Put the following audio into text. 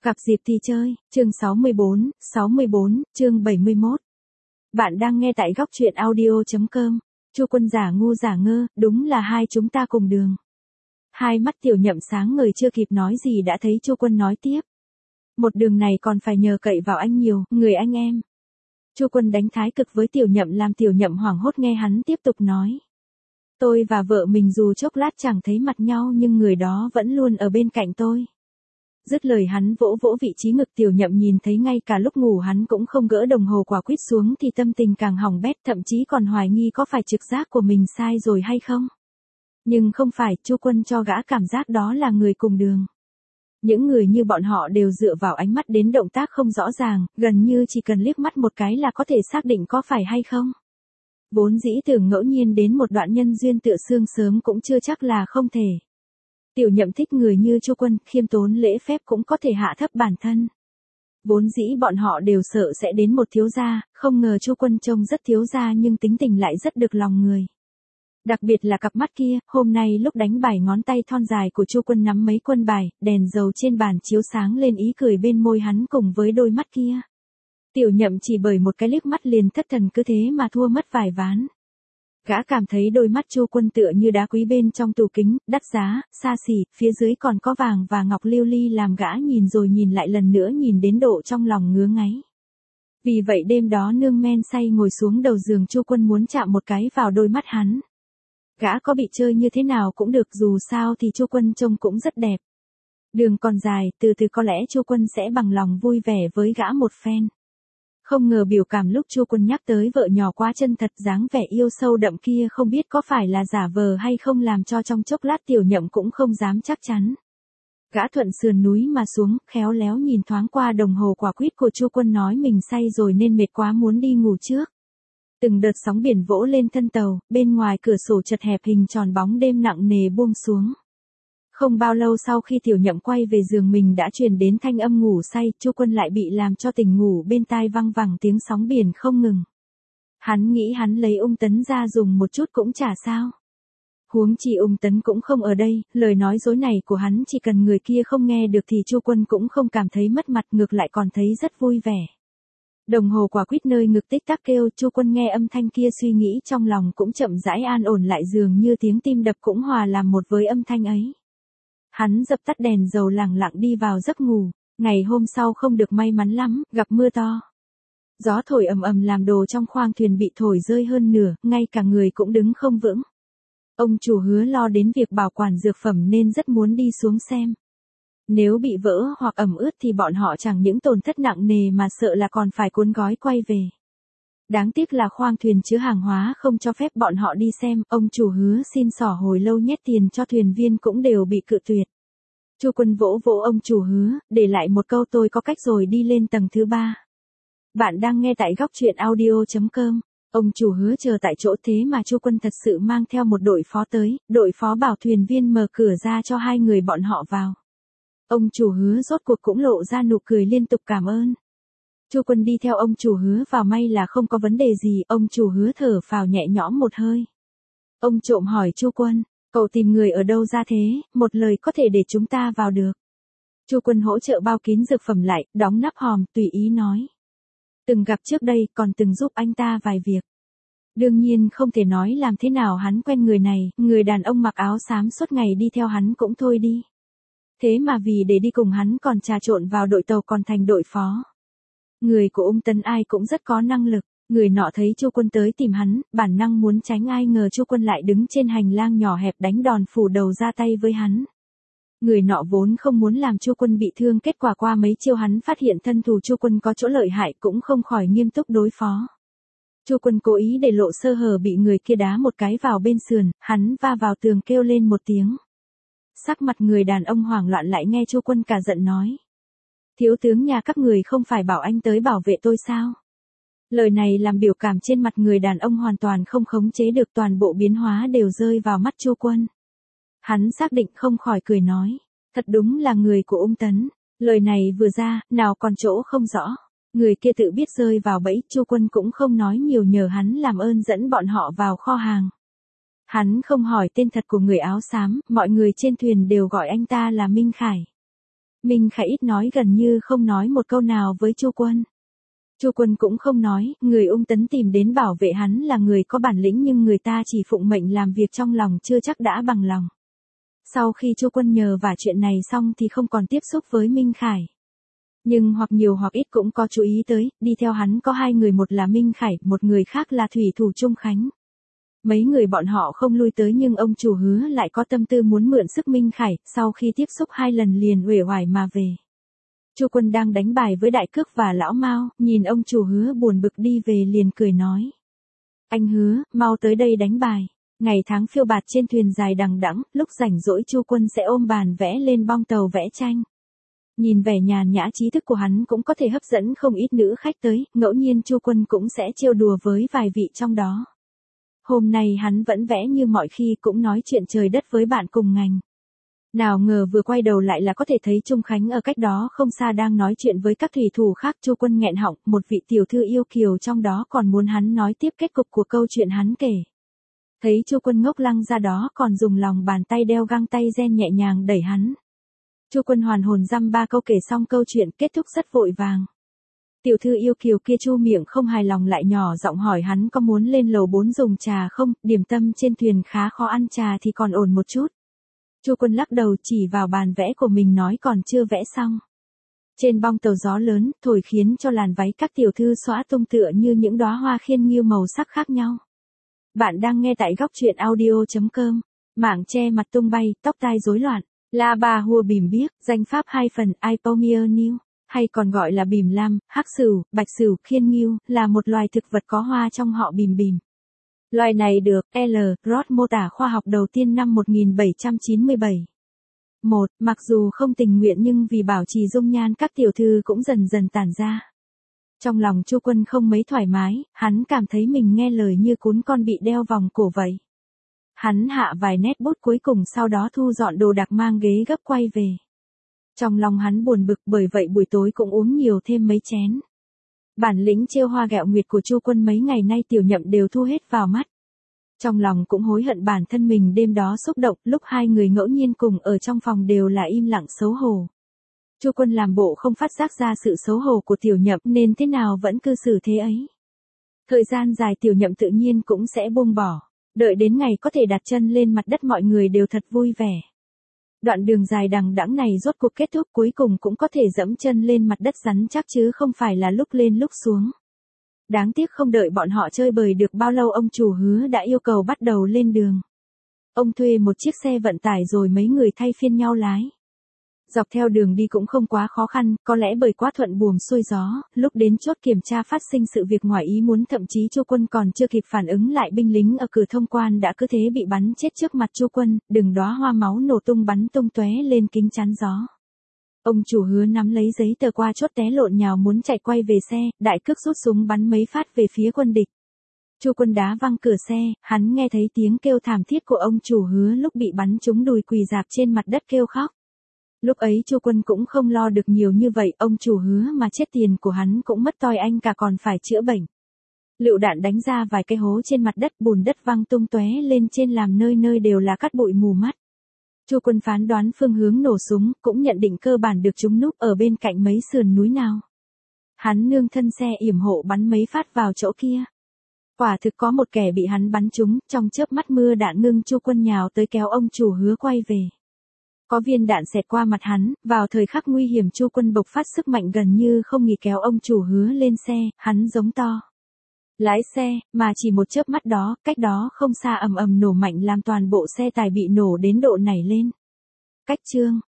Gặp dịp thì chơi, chương 64, chương 71. Bạn đang nghe tại góc truyện audio.com. Chu Quân giả ngu giả ngơ, đúng là hai chúng ta cùng đường. Hai mắt Tiểu Nhậm sáng ngời chưa kịp nói gì đã thấy Chu Quân nói tiếp. Một đường này còn phải nhờ cậy vào anh nhiều, người anh em. Chu Quân đánh thái cực với Tiểu Nhậm làm Tiểu Nhậm hoảng hốt nghe hắn tiếp tục nói. Tôi và vợ mình dù chốc lát chẳng thấy mặt nhau nhưng người đó vẫn luôn ở bên cạnh tôi. Dứt lời hắn vỗ vỗ vị trí ngực Tiểu Nhậm nhìn thấy ngay cả lúc ngủ hắn cũng không gỡ đồng hồ quả quýt xuống thì tâm tình càng hỏng bét, thậm chí còn hoài nghi có phải trực giác của mình sai rồi hay không. Nhưng không phải, Chu Quân cho gã cảm giác đó là người cùng đường. Những người như bọn họ đều dựa vào ánh mắt đến động tác không rõ ràng, gần như chỉ cần liếc mắt một cái là có thể xác định có phải hay không. Vốn dĩ tưởng ngẫu nhiên đến một đoạn nhân duyên tựa xương sớm cũng chưa chắc là không thể. Tiểu Nhậm thích người như Chu Quân, khiêm tốn lễ phép cũng có thể hạ thấp bản thân. Vốn dĩ bọn họ đều sợ sẽ đến một thiếu gia, không ngờ Chu Quân trông rất thiếu gia nhưng tính tình lại rất được lòng người. Đặc biệt là cặp mắt kia, hôm nay lúc đánh bài ngón tay thon dài của Chu Quân nắm mấy quân bài, đèn dầu trên bàn chiếu sáng lên ý cười bên môi hắn cùng với đôi mắt kia. Tiểu Nhậm chỉ bởi một cái liếc mắt liền thất thần cứ thế mà thua mất vài ván. Gã cảm thấy đôi mắt Chu Quân tựa như đá quý bên trong tủ kính, đắt giá, xa xỉ, phía dưới còn có vàng và ngọc lưu ly làm gã nhìn rồi nhìn lại lần nữa nhìn đến độ trong lòng ngứa ngáy. Vì vậy đêm đó nương men say ngồi xuống đầu giường Chu Quân muốn chạm một cái vào đôi mắt hắn. Gã có bị chơi như thế nào cũng được dù sao thì Chu Quân trông cũng rất đẹp. Đường còn dài, từ từ có lẽ Chu Quân sẽ bằng lòng vui vẻ với gã một phen. Không ngờ biểu cảm lúc Chu Quân nhắc tới vợ nhỏ quá chân thật, dáng vẻ yêu sâu đậm kia không biết có phải là giả vờ hay không làm cho trong chốc lát Tiểu Nhậm cũng không dám chắc chắn. Gã thuận sườn núi mà xuống, khéo léo nhìn thoáng qua đồng hồ quả quýt của Chu Quân nói mình say rồi nên mệt quá muốn đi ngủ trước. Từng đợt sóng biển vỗ lên thân tàu, bên ngoài cửa sổ chật hẹp hình tròn bóng đêm nặng nề buông xuống. Không bao lâu sau khi Tiểu Nhậm quay về giường mình đã truyền đến thanh âm ngủ say, Chu Quân lại bị làm cho tỉnh ngủ bên tai văng vẳng tiếng sóng biển không ngừng. Hắn nghĩ hắn lấy Ung Tấn ra dùng một chút cũng chả sao. Huống chi Ung Tấn cũng không ở đây, lời nói dối này của hắn chỉ cần người kia không nghe được thì Chu Quân cũng không cảm thấy mất mặt, ngược lại còn thấy rất vui vẻ. Đồng hồ quả quýt nơi ngực tích tắc kêu, Chu Quân nghe âm thanh kia suy nghĩ trong lòng cũng chậm rãi an ổn lại, dường như tiếng tim đập cũng hòa làm một với âm thanh ấy. Hắn dập tắt đèn dầu lẳng lặng đi vào giấc ngủ. Ngày hôm sau không được may mắn lắm, gặp mưa to. Gió thổi ầm ầm làm đồ trong khoang thuyền bị thổi rơi hơn nửa, ngay cả người cũng đứng không vững. Ông chủ Hứa lo đến việc bảo quản dược phẩm nên rất muốn đi xuống xem. Nếu bị vỡ hoặc ẩm ướt thì bọn họ chẳng những tổn thất nặng nề mà sợ là còn phải cuốn gói quay về. Đáng tiếc là khoang thuyền chứa hàng hóa không cho phép bọn họ đi xem, ông chủ Hứa xin xỏ hồi lâu nhét tiền cho thuyền viên cũng đều bị cự tuyệt. Chu Quân vỗ vỗ ông chủ Hứa, để lại một câu tôi có cách rồi đi lên tầng thứ 3. Bạn đang nghe tại góc truyện audio.com. Ông chủ Hứa chờ tại chỗ thế mà Chu Quân thật sự mang theo một đội phó tới, đội phó bảo thuyền viên mở cửa ra cho hai người bọn họ vào. Ông chủ Hứa rốt cuộc cũng lộ ra nụ cười liên tục cảm ơn. Chu Quân đi theo ông chủ Hứa vào, may là không có vấn đề gì, ông chủ Hứa thở phào nhẹ nhõm một hơi. Ông trộm hỏi Chu Quân, cậu tìm người ở đâu ra thế, một lời có thể để chúng ta vào được. Chu Quân hỗ trợ bao kín dược phẩm lại, đóng nắp hòm, tùy ý nói. Từng gặp trước đây, còn từng giúp anh ta vài việc. Đương nhiên không thể nói làm thế nào hắn quen người này, người đàn ông mặc áo xám suốt ngày đi theo hắn cũng thôi đi. Thế mà vì để đi cùng hắn còn trà trộn vào đội tàu còn thành đội phó. Người của Ung Tấn ai cũng rất có năng lực, người nọ thấy Chu Quân tới tìm hắn, bản năng muốn tránh, ai ngờ Chu Quân lại đứng trên hành lang nhỏ hẹp đánh đòn phủ đầu ra tay với hắn. Người nọ vốn không muốn làm Chu Quân bị thương, kết quả qua mấy chiêu hắn phát hiện thân thủ Chu Quân có chỗ lợi hại cũng không khỏi nghiêm túc đối phó. Chu Quân cố ý để lộ sơ hở bị người kia đá một cái vào bên sườn, hắn va vào tường kêu lên một tiếng. Sắc mặt người đàn ông hoảng loạn lại nghe Chu Quân cả giận nói. Thiếu tướng nhà các người không phải bảo anh tới bảo vệ tôi sao? Lời này làm biểu cảm trên mặt người đàn ông hoàn toàn không khống chế được, toàn bộ biến hóa đều rơi vào mắt Chu Quân. Hắn xác định không khỏi cười nói. Thật đúng là người của Ung Tấn. Lời này vừa ra, nào còn chỗ không rõ. Người kia tự biết rơi vào bẫy, Chu Quân cũng không nói nhiều, nhờ hắn làm ơn dẫn bọn họ vào kho hàng. Hắn không hỏi tên thật của người áo xám, mọi người trên thuyền đều gọi anh ta là Minh Khải. Minh Khải ít nói gần như không nói một câu nào với Chu Quân. Chu Quân cũng không nói, người Ung Tấn tìm đến bảo vệ hắn là người có bản lĩnh nhưng người ta chỉ phụng mệnh làm việc trong lòng chưa chắc đã bằng lòng. Sau khi Chu Quân nhờ vả chuyện này xong thì không còn tiếp xúc với Minh Khải. Nhưng hoặc nhiều hoặc ít cũng có chú ý tới, đi theo hắn có hai người, một là Minh Khải, một người khác là thủy thủ Trung Khánh. Mấy người bọn họ không lui tới nhưng ông chủ Hứa lại có tâm tư muốn mượn sức Minh Khải, sau khi tiếp xúc 2 lần liền uể oải mà về. Chu Quân đang đánh bài với Đại Cước và Lão Mao, nhìn ông chủ Hứa buồn bực đi về liền cười nói. Anh Hứa, mau tới đây đánh bài. Ngày tháng phiêu bạt trên thuyền dài đằng đẵng, lúc rảnh rỗi Chu Quân sẽ ôm bàn vẽ lên bong tàu vẽ tranh. Nhìn vẻ nhàn nhã trí thức của hắn cũng có thể hấp dẫn không ít nữ khách tới, ngẫu nhiên Chu Quân cũng sẽ trêu đùa với vài vị trong đó. Hôm nay hắn vẫn vẽ như mọi khi, cũng nói chuyện trời đất với bạn cùng ngành. Nào ngờ vừa quay đầu lại là có thể thấy Trung Khánh ở cách đó không xa đang nói chuyện với các thủy thủ khác. Chu Quân nghẹn họng, một vị tiểu thư yêu kiều trong đó còn muốn hắn nói tiếp kết cục của câu chuyện hắn kể. Thấy Chu Quân ngốc lăng ra đó còn dùng lòng bàn tay đeo găng tay ren nhẹ nhàng đẩy hắn. Chu Quân hoàn hồn dăm ba câu kể xong câu chuyện kết thúc rất vội vàng. Tiểu thư yêu kiều kia chu miệng không hài lòng lại nhỏ giọng hỏi hắn có muốn lên lầu 4 dùng trà không, điểm tâm trên thuyền khá khó ăn, trà thì còn ổn một chút. Chu Quân lắc đầu chỉ vào bàn vẽ của mình nói còn chưa vẽ xong. Trên bong tàu gió lớn, thổi khiến cho làn váy các tiểu thư xõa tung tựa như những đóa hoa khiên nghiêu màu sắc khác nhau. Bạn đang nghe tại góc truyện audio.com. Mảng che mặt tung bay, tóc tai rối loạn. La Ba Hua bìm biếc, danh pháp 2 phần, Ipomia New, hay còn gọi là bìm lam, hắc sửu, bạch sửu, khiên nghiêu, là một loài thực vật có hoa trong họ bìm bìm. Loài này được L. Roth mô tả khoa học đầu tiên năm 1797. 1. Mặc dù không tình nguyện nhưng vì bảo trì dung nhan các tiểu thư cũng dần dần tản ra. Trong lòng Chu Quân không mấy thoải mái, hắn cảm thấy mình nghe lời như cún con bị đeo vòng cổ vậy. Hắn hạ vài nét bút cuối cùng sau đó thu dọn đồ đạc mang ghế gấp quay về. Trong lòng hắn buồn bực bởi vậy buổi tối cũng uống nhiều thêm mấy chén. Bản lĩnh trêu hoa ghẹo nguyệt của Chu Quân mấy ngày nay Tiểu Nhậm đều thu hết vào mắt. Trong lòng cũng hối hận bản thân mình đêm đó xúc động, lúc hai người ngẫu nhiên cùng ở trong phòng đều là im lặng xấu hổ. Chu Quân làm bộ không phát giác ra sự xấu hổ của Tiểu Nhậm nên thế nào vẫn cư xử thế ấy. Thời gian dài Tiểu Nhậm tự nhiên cũng sẽ buông bỏ. Đợi đến ngày có thể đặt chân lên mặt đất mọi người đều thật vui vẻ. Đoạn đường dài đằng đẵng này rốt cuộc kết thúc, cuối cùng cũng có thể dẫm chân lên mặt đất rắn chắc chứ không phải là lúc lên lúc xuống. Đáng tiếc không đợi bọn họ chơi bời được bao lâu ông chủ Hứa đã yêu cầu bắt đầu lên đường. Ông thuê một chiếc xe vận tải rồi mấy người thay phiên nhau lái. Dọc theo đường đi cũng không quá khó khăn, có lẽ bởi quá thuận buồm xuôi gió, lúc đến chốt kiểm tra phát sinh sự việc ngoài ý muốn, thậm chí Chu Quân còn chưa kịp phản ứng lại binh lính ở cửa thông quan đã cứ thế bị bắn chết trước mặt Chu Quân, từng đóa hoa máu nổ tung bắn tung tóe lên kính chắn gió. Ông chủ Hứa nắm lấy giấy tờ qua chốt té lộn nhào muốn chạy quay về xe, Đại Cước rút súng bắn mấy phát về phía quân địch. Chu Quân đá văng cửa xe, hắn nghe thấy tiếng kêu thảm thiết của ông chủ Hứa lúc bị bắn trúng đùi quỳ rạp trên mặt đất kêu khóc. Lúc ấy Chu Quân cũng không lo được nhiều như vậy, ông chủ Hứa mà chết tiền của hắn cũng mất toi anh cả còn phải chữa bệnh. Lựu đạn đánh ra vài cái hố trên mặt đất, bùn đất văng tung tóe lên trên làm nơi nơi đều là cát bụi mù mắt. Chu Quân phán đoán phương hướng nổ súng, cũng nhận định cơ bản được chúng núp ở bên cạnh mấy sườn núi nào. Hắn nương thân xe yểm hộ bắn mấy phát vào chỗ kia. Quả thực có một kẻ bị hắn bắn trúng, trong chớp mắt mưa đạn ngưng, Chu Quân nhào tới kéo ông chủ Hứa quay về. Có viên đạn xẹt qua mặt hắn, vào thời khắc nguy hiểm Chu Quân bộc phát sức mạnh gần như không nghỉ kéo ông chủ Hứa lên xe, hắn giống to. Lái xe, mà chỉ một chớp mắt đó, cách đó không xa ầm ầm nổ mạnh làm toàn bộ xe tải bị nổ đến độ nảy lên. Cách chương.